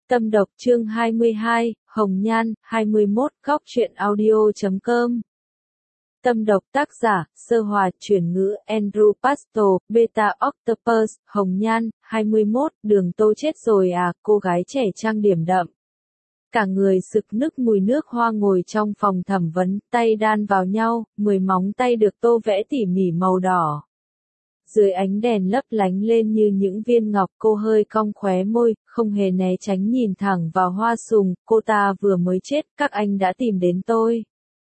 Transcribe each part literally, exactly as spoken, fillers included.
Tâm độc chương hai mươi hai, Hồng Nhan, hai mươi mốt, góc truyện audio chấm com. Tâm độc tác giả, Sơ Hòa, chuyển ngữ, Andrew Pastor, Beta Octopus, Hồng Nhan, hai mươi mốt, Đường Tô chết rồi à, cô gái trẻ trang điểm đậm. Cả người sực nức mùi nước hoa ngồi trong phòng thẩm vấn, tay đan vào nhau, mười móng tay được tô vẽ tỉ mỉ màu đỏ. Dưới ánh đèn lấp lánh lên như những viên ngọc, cô hơi cong khóe môi, không hề né tránh nhìn thẳng vào Hoa Sùng, cô ta vừa mới chết, các anh đã tìm đến tôi.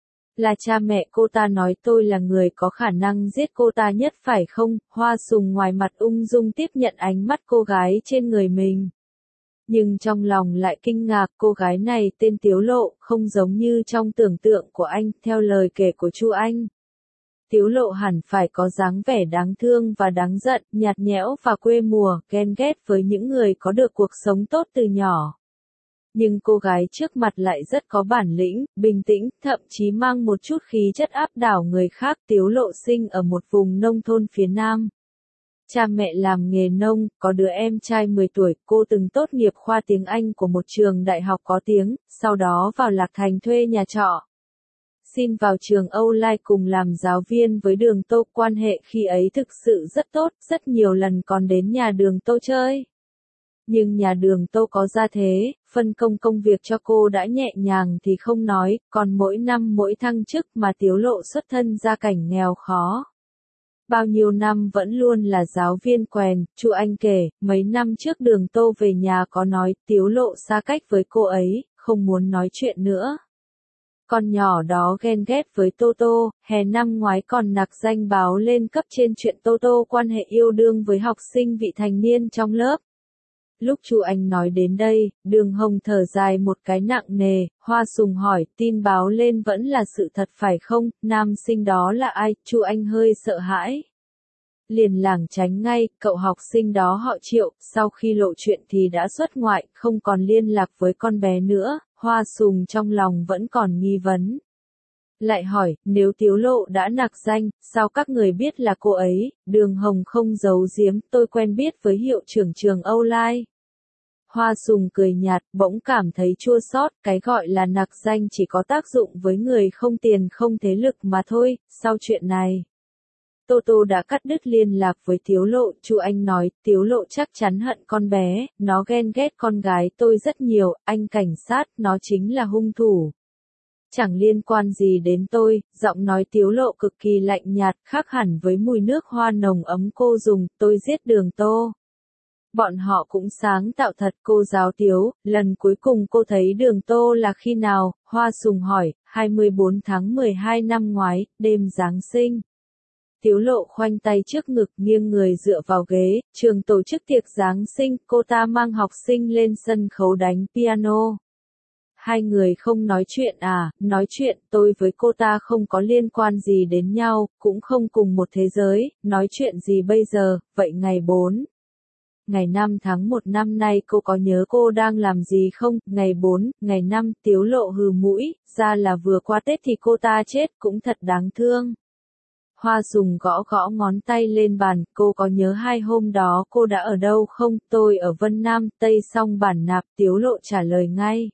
Là cha mẹ cô ta nói tôi là người có khả năng giết cô ta nhất phải không? Hoa Sùng ngoài mặt ung dung tiếp nhận ánh mắt cô gái trên người mình. Nhưng trong lòng lại kinh ngạc, cô gái này tên Tiếu Lộ, không giống như trong tưởng tượng của anh, theo lời kể của Chu Anh. Tiếu Lộ hẳn phải có dáng vẻ đáng thương và đáng giận, nhạt nhẽo và quê mùa, ghen ghét với những người có được cuộc sống tốt từ nhỏ. Nhưng cô gái trước mặt lại rất có bản lĩnh, bình tĩnh, thậm chí mang một chút khí chất áp đảo người khác. Tiếu Lộ sinh ở một vùng nông thôn phía Nam. Cha mẹ làm nghề nông, có đứa em trai mười tuổi, cô từng tốt nghiệp khoa tiếng Anh của một trường đại học có tiếng, sau đó vào Lạc Thành thuê nhà trọ. Xin vào trường Âu Lai cùng làm giáo viên với Đường Tô, quan hệ khi ấy thực sự rất tốt, rất nhiều lần còn đến nhà Đường Tô chơi. Nhưng nhà Đường Tô có gia thế, phân công công việc cho cô đã nhẹ nhàng thì không nói, còn mỗi năm mỗi thăng chức mà Tiếu Lộ xuất thân gia cảnh nghèo khó. Bao nhiêu năm vẫn luôn là giáo viên quèn. Chu Anh kể, mấy năm trước Đường Tô về nhà có nói Tiếu Lộ xa cách với cô ấy, không muốn nói chuyện nữa. Con nhỏ đó ghen ghét với Tô Tô, hè năm ngoái còn nặc danh báo lên cấp trên chuyện Tô Tô quan hệ yêu đương với học sinh vị thành niên trong lớp. Lúc Chu Anh nói đến đây, Đường Hồng thở dài một cái nặng nề. Hoa Sùng hỏi, tin báo lên vẫn là sự thật phải không, nam sinh đó là ai? Chu Anh hơi sợ hãi. Liền lảng tránh ngay, cậu học sinh đó họ Triệu, sau khi lộ chuyện thì đã xuất ngoại, không còn liên lạc với con bé nữa. Hoa Sùng trong lòng vẫn còn nghi vấn. Lại hỏi, nếu Tiếu Lộ đã nặc danh, sao các người biết là cô ấy? Đường Hồng không giấu giếm, tôi quen biết với hiệu trưởng trường Âu Lai. Hoa Sùng cười nhạt, bỗng cảm thấy chua xót, cái gọi là nặc danh chỉ có tác dụng với người không tiền không thế lực mà thôi. Sau chuyện này, Tô Tô đã cắt đứt liên lạc với Tiếu Lộ. Chu Anh nói, Tiếu Lộ chắc chắn hận con bé, nó ghen ghét con gái tôi rất nhiều, anh cảnh sát, nó chính là hung thủ. Chẳng liên quan gì đến tôi. Giọng nói Tiếu Lộ cực kỳ lạnh nhạt, khác hẳn với mùi nước hoa nồng ấm cô dùng, tôi giết Đường Tô. Bọn họ cũng sáng tạo thật. Cô giáo Tiếu, lần cuối cùng cô thấy Đường Tô là khi nào? Hoa Sùng hỏi, hai mươi bốn tháng mười hai năm ngoái, đêm Giáng sinh. Tiếu Lộ khoanh tay trước ngực, nghiêng người dựa vào ghế. Trường tổ chức tiệc Giáng sinh, cô ta mang học sinh lên sân khấu đánh piano. Hai người không nói chuyện à? Nói chuyện, tôi với cô ta không có liên quan gì đến nhau, cũng không cùng một thế giới. Nói chuyện gì bây giờ? Vậy ngày bốn, ngày năm tháng một năm nay cô có nhớ cô đang làm gì không? Ngày bốn, ngày năm, Tiếu Lộ hừ mũi, ra là vừa qua Tết thì cô ta chết, cũng thật đáng thương. Hoa Sùng gõ gõ ngón tay lên bàn, cô có nhớ hai hôm đó cô đã ở đâu không? Tôi ở Vân Nam, Tây Song Bản Nạp. Tiếu Lộ trả lời ngay.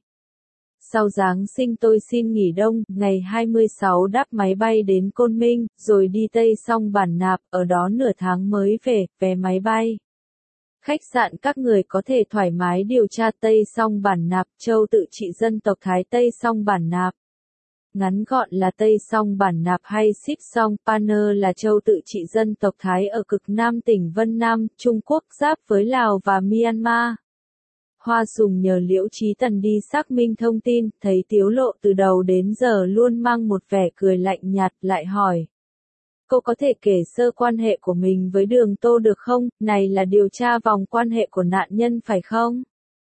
Sau Giáng sinh tôi xin nghỉ đông, ngày hai mươi sáu đáp máy bay đến Côn Minh, rồi đi Tây Song Bản Nạp, ở đó nửa tháng mới về, vé máy bay. Khách sạn các người có thể thoải mái điều tra. Tây Song Bản Nạp, châu tự trị dân tộc Thái. Tây Song Bản Nạp, ngắn gọn là Tây Song Bản Nạp hay Sip Song Paner, là châu tự trị dân tộc Thái ở cực Nam tỉnh Vân Nam, Trung Quốc, giáp với Lào và Myanmar. Hoa Sùng nhờ Liễu Chí Tần đi xác minh thông tin, thấy Tiếu Lộ từ đầu đến giờ luôn mang một vẻ cười lạnh nhạt, lại hỏi. Cô có thể kể sơ quan hệ của mình với Đường Tô được không? Này là điều tra vòng quan hệ của nạn nhân phải không?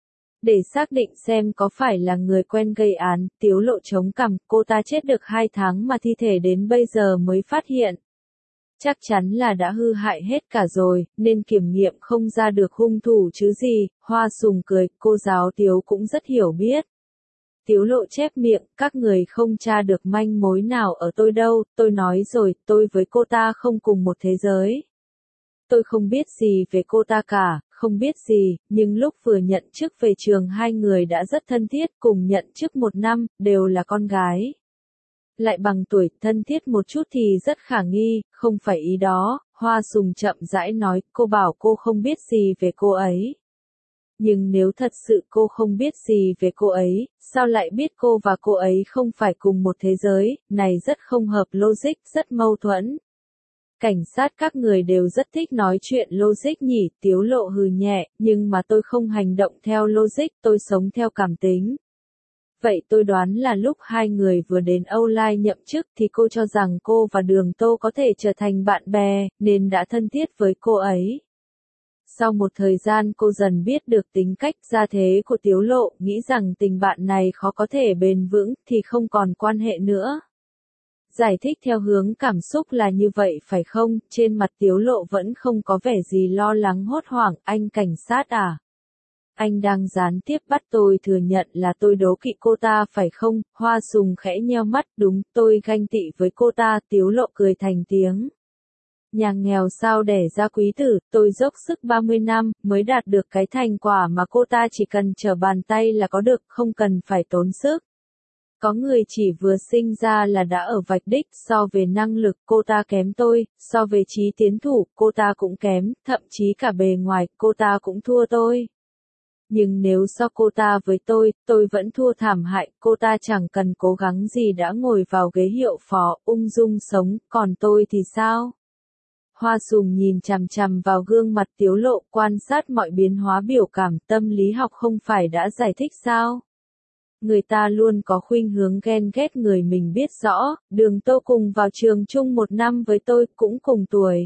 Để xác định xem có phải là người quen gây án. Tiếu Lộ chống cằm, cô ta chết được hai tháng mà thi thể đến bây giờ mới phát hiện. Chắc chắn là đã hư hại hết cả rồi, nên kiểm nghiệm không ra được hung thủ chứ gì. Hoa Sùng cười, cô giáo Tiếu cũng rất hiểu biết. Tiếu Lộ chép miệng, các người không tra được manh mối nào ở tôi đâu, tôi nói rồi, tôi với cô ta không cùng một thế giới. Tôi không biết gì về cô ta cả, không biết gì, nhưng lúc vừa nhận chức về trường hai người đã rất thân thiết, cùng nhận chức một năm, đều là con gái. Lại bằng tuổi, thân thiết một chút thì rất khả nghi, không phải ý đó, Hoa Sùng chậm rãi nói, cô bảo cô không biết gì về cô ấy. Nhưng nếu thật sự cô không biết gì về cô ấy, sao lại biết cô và cô ấy không phải cùng một thế giới, này rất không hợp logic, rất mâu thuẫn. Cảnh sát các người đều rất thích nói chuyện logic nhỉ, Tiếu Lộ hừ nhẹ, nhưng mà tôi không hành động theo logic, tôi sống theo cảm tính. Vậy tôi đoán là lúc hai người vừa đến Âu Lai nhậm chức thì cô cho rằng cô và Đường Tô có thể trở thành bạn bè, nên đã thân thiết với cô ấy. Sau một thời gian cô dần biết được tính cách gia thế của Tiếu Lộ, nghĩ rằng tình bạn này khó có thể bền vững thì không còn quan hệ nữa. Giải thích theo hướng cảm xúc là như vậy phải không? Trên mặt Tiếu Lộ vẫn không có vẻ gì lo lắng hốt hoảng, anh cảnh sát à? Anh đang gián tiếp bắt tôi thừa nhận là tôi đố kỵ cô ta phải không? Hoa Sùng khẽ nheo mắt, đúng, tôi ganh tị với cô ta, Tiếu Lộ cười thành tiếng. Nhà nghèo sao đẻ ra quý tử, tôi dốc sức ba mươi năm, mới đạt được cái thành quả mà cô ta chỉ cần trở bàn tay là có được, không cần phải tốn sức. Có người chỉ vừa sinh ra là đã ở vạch đích, so về năng lực cô ta kém tôi, so về trí tiến thủ cô ta cũng kém, thậm chí cả bề ngoài cô ta cũng thua tôi. Nhưng nếu so cô ta với tôi, tôi vẫn thua thảm hại, cô ta chẳng cần cố gắng gì đã ngồi vào ghế hiệu phó, ung dung sống, còn tôi thì sao? Hoa Sùng nhìn chằm chằm vào gương mặt Tiếu Lộ, quan sát mọi biến hóa biểu cảm, tâm lý học không phải đã giải thích sao? Người ta luôn có khuynh hướng ghen ghét người mình biết rõ, Đường Tô cùng vào trường chung một năm với tôi, cũng cùng tuổi.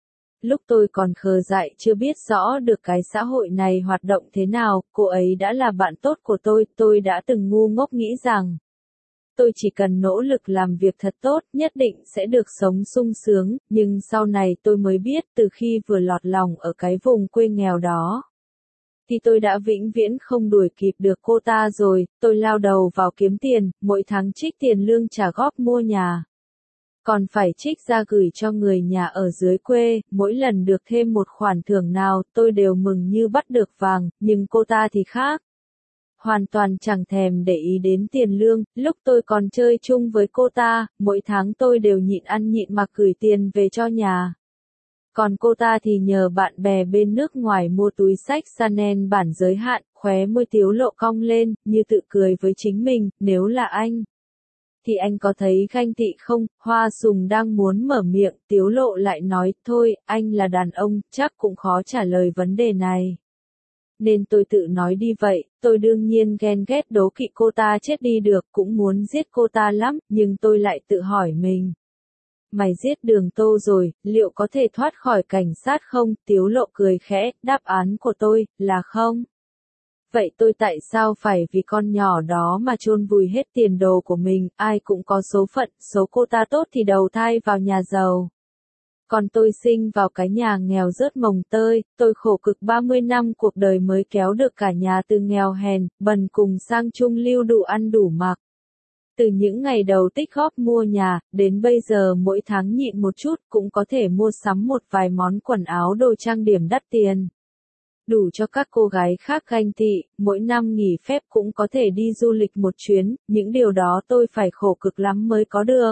Lúc tôi còn khờ dại chưa biết rõ được cái xã hội này hoạt động thế nào, cô ấy đã là bạn tốt của tôi, tôi đã từng ngu ngốc nghĩ rằng tôi chỉ cần nỗ lực làm việc thật tốt, nhất định sẽ được sống sung sướng, nhưng sau này tôi mới biết từ khi vừa lọt lòng ở cái vùng quê nghèo đó, thì tôi đã vĩnh viễn không đuổi kịp được cô ta rồi, tôi lao đầu vào kiếm tiền, mỗi tháng trích tiền lương trả góp mua nhà. Còn phải trích ra gửi cho người nhà ở dưới quê, mỗi lần được thêm một khoản thưởng nào, tôi đều mừng như bắt được vàng, nhưng cô ta thì khác. Hoàn toàn chẳng thèm để ý đến tiền lương, lúc tôi còn chơi chung với cô ta, mỗi tháng tôi đều nhịn ăn nhịn mặc gửi tiền về cho nhà. Còn cô ta thì nhờ bạn bè bên nước ngoài mua túi xách Chanel bản giới hạn, khóe môi Tiếu Lộ cong lên, như tự cười với chính mình, nếu là anh. Thì anh có thấy ganh tị không? Hoa Sùng đang muốn mở miệng, Tiếu Lộ lại nói, thôi, anh là đàn ông, chắc cũng khó trả lời vấn đề này. Nên tôi tự nói đi vậy, tôi đương nhiên ghen ghét đố kỵ cô ta chết đi được, cũng muốn giết cô ta lắm, nhưng tôi lại tự hỏi mình. Mày giết Đường Tô rồi, liệu có thể thoát khỏi cảnh sát không? Tiếu Lộ cười khẽ, đáp án của tôi, là không. Vậy tôi tại sao phải vì con nhỏ đó mà chôn vùi hết tiền đồ của mình, ai cũng có số phận, số cô ta tốt thì đầu thai vào nhà giàu. Còn tôi sinh vào cái nhà nghèo rớt mồng tơi, tôi khổ cực ba mươi năm cuộc đời mới kéo được cả nhà từ nghèo hèn, bần cùng sang trung lưu đủ ăn đủ mặc. Từ những ngày đầu tích góp mua nhà, đến bây giờ mỗi tháng nhịn một chút cũng có thể mua sắm một vài món quần áo đồ trang điểm đắt tiền. Đủ cho các cô gái khác ganh tị, mỗi năm nghỉ phép cũng có thể đi du lịch một chuyến, những điều đó tôi phải khổ cực lắm mới có được.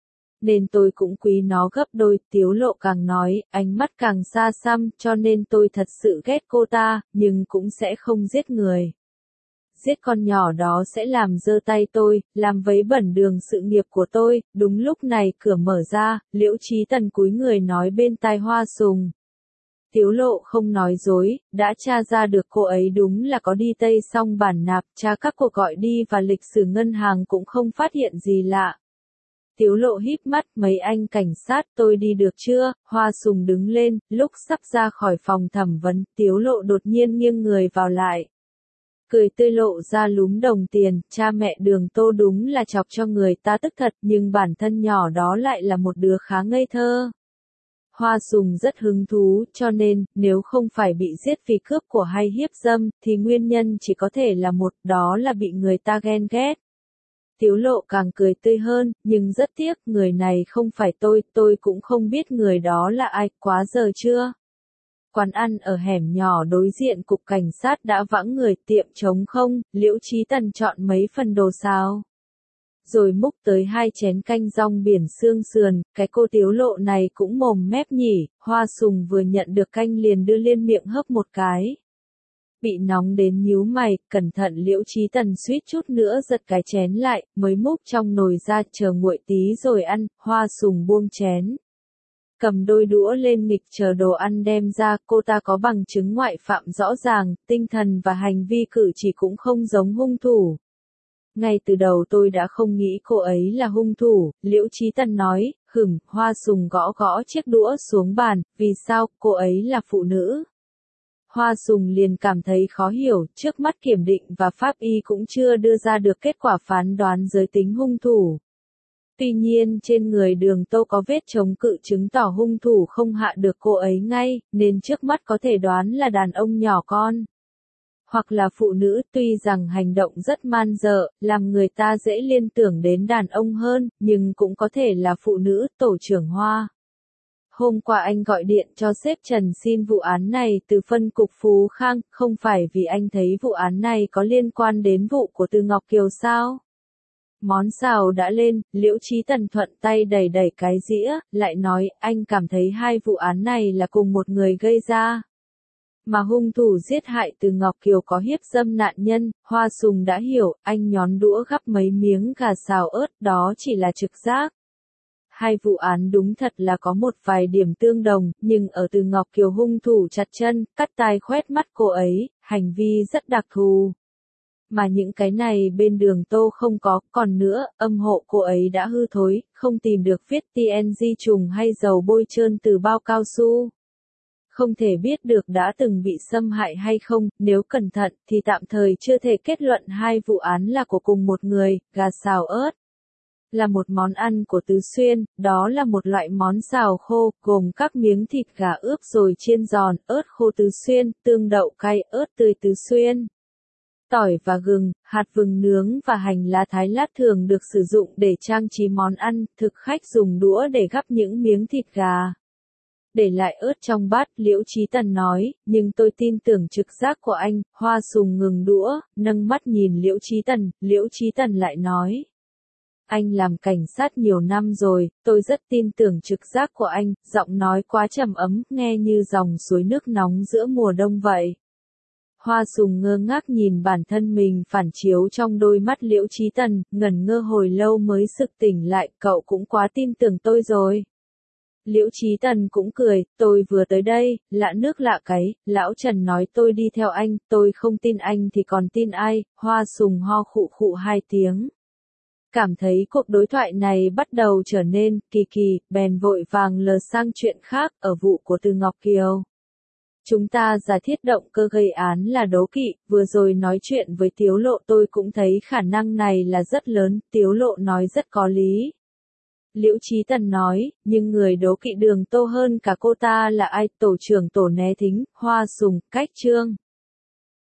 Nên tôi cũng quý nó gấp đôi, Tiếu Lộ càng nói, ánh mắt càng xa xăm, cho nên tôi thật sự ghét cô ta, nhưng cũng sẽ không giết người. Giết con nhỏ đó sẽ làm dơ tay tôi, làm vấy bẩn đường sự nghiệp của tôi. Đúng lúc này cửa mở ra, Liễu Chí Tần cúi người nói bên tai Hoa Sùng. Tiếu Lộ không nói dối, đã tra ra được cô ấy đúng là có đi Tây xong bản nạp, tra các cuộc gọi đi và lịch sử ngân hàng cũng không phát hiện gì lạ. Tiếu Lộ híp mắt, mấy anh cảnh sát, tôi đi được chưa? Hoa Sùng đứng lên, lúc sắp ra khỏi phòng thẩm vấn, Tiếu Lộ đột nhiên nghiêng người vào lại. Cười tươi lộ ra lúm đồng tiền, cha mẹ Đường Tô đúng là chọc cho người ta tức thật, nhưng bản thân nhỏ đó lại là một đứa khá ngây thơ. Hoa Sùng rất hứng thú, cho nên, nếu không phải bị giết vì cướp của hay hiếp dâm, thì nguyên nhân chỉ có thể là một, đó là bị người ta ghen ghét. Tiếu Lộ càng cười tươi hơn, nhưng rất tiếc, người này không phải tôi, tôi cũng không biết người đó là ai, quá giờ chưa? quán ăn ở hẻm nhỏ đối diện cục cảnh sát đã vắng người, tiệm trống không, Liễu Chí Tần chọn mấy phần đồ xào. Rồi múc tới hai chén canh rong biển xương sườn, cái cô Tiếu Lộ này cũng mồm mép nhỉ, Hoa Sùng vừa nhận được canh liền đưa lên miệng hớp một cái. Bị nóng đến nhíu mày, cẩn thận Liễu Chí Tần suýt chút nữa giật cái chén lại, mới múc trong nồi ra chờ nguội tí rồi ăn, Hoa Sùng buông chén. Cầm đôi đũa lên nghịch chờ đồ ăn đem ra, cô ta có bằng chứng ngoại phạm rõ ràng, tinh thần và hành vi cử chỉ cũng không giống hung thủ. Ngay từ đầu tôi đã không nghĩ cô ấy là hung thủ, Liễu Chí Tần nói, hửm, Hoa Sùng gõ gõ chiếc đũa xuống bàn, vì sao, cô ấy là phụ nữ. Hoa Sùng liền cảm thấy khó hiểu, trước mắt kiểm định và pháp y cũng chưa đưa ra được kết quả phán đoán giới tính hung thủ. Tuy nhiên trên người Đường Tô có vết chống cự chứng tỏ hung thủ không hạ được cô ấy ngay, nên trước mắt có thể đoán là đàn ông nhỏ con. Hoặc là phụ nữ, tuy rằng hành động rất man dợ, làm người ta dễ liên tưởng đến đàn ông hơn, nhưng cũng có thể là phụ nữ, tổ trưởng Hoa. Hôm qua anh gọi điện cho sếp Trần xin vụ án này từ phân cục Phú Khang, không phải vì anh thấy vụ án này có liên quan đến vụ của Từ Ngọc Kiều sao? Món xào đã lên, Liễu Chí Tần thuận tay đẩy đẩy cái dĩa, lại nói, anh cảm thấy hai vụ án này là cùng một người gây ra. Mà hung thủ giết hại Từ Ngọc Kiều có hiếp dâm nạn nhân, Hoa Sùng đã hiểu, anh nhón đũa gắp mấy miếng gà xào ớt, đó chỉ là trực giác. Hai vụ án đúng thật là có một vài điểm tương đồng, nhưng ở Từ Ngọc Kiều hung thủ chặt chân, cắt tai khoét mắt cô ấy, hành vi rất đặc thù. Mà những cái này bên Đường Tô không có, còn nữa, âm hộ cô ấy đã hư thối, không tìm được vết tê en giê trùng hay dầu bôi trơn từ bao cao su. Không thể biết được đã từng bị xâm hại hay không, nếu cẩn thận thì tạm thời chưa thể kết luận hai vụ án là của cùng một người, gà xào ớt. Là một món ăn của Tứ Xuyên, đó là một loại món xào khô, gồm các miếng thịt gà ướp rồi chiên giòn, ớt khô Tứ Xuyên, tương đậu cay, ớt tươi Tứ Xuyên. Tỏi và gừng, hạt vừng nướng và hành lá thái lát thường được sử dụng để trang trí món ăn, thực khách dùng đũa để gắp những miếng thịt gà. Để lại ớt trong bát, Liễu Chí Tần nói, nhưng tôi tin tưởng trực giác của anh, Hoa Sùng ngừng đũa, nâng mắt nhìn Liễu Chí Tần, Liễu Chí Tần lại nói. Anh làm cảnh sát nhiều năm rồi, tôi rất tin tưởng trực giác của anh, giọng nói quá trầm ấm, nghe như dòng suối nước nóng giữa mùa đông vậy. Hoa Sùng ngơ ngác nhìn bản thân mình phản chiếu trong đôi mắt Liễu Chí Tần, ngẩn ngơ hồi lâu mới sực tỉnh lại, cậu cũng quá tin tưởng tôi rồi. Liễu Chí Tần cũng cười, tôi vừa tới đây, lạ nước lạ cái, lão Trần nói tôi đi theo anh, tôi không tin anh thì còn tin ai, Hoa Sùng ho khụ khụ hai tiếng. Cảm thấy cuộc đối thoại này bắt đầu trở nên kỳ kỳ, bèn vội vàng lờ sang chuyện khác, ở vụ của Từ Ngọc Kiều. Chúng ta giả thiết động cơ gây án là đố kỵ, vừa rồi nói chuyện với Tiếu Lộ tôi cũng thấy khả năng này là rất lớn, Tiếu Lộ nói rất có lý. Liễu Chí Tần nói, nhưng người đố kỵ Đường Tô hơn cả cô ta là ai, tổ trưởng tổ né thính, Hoa Sùng, cách Trương.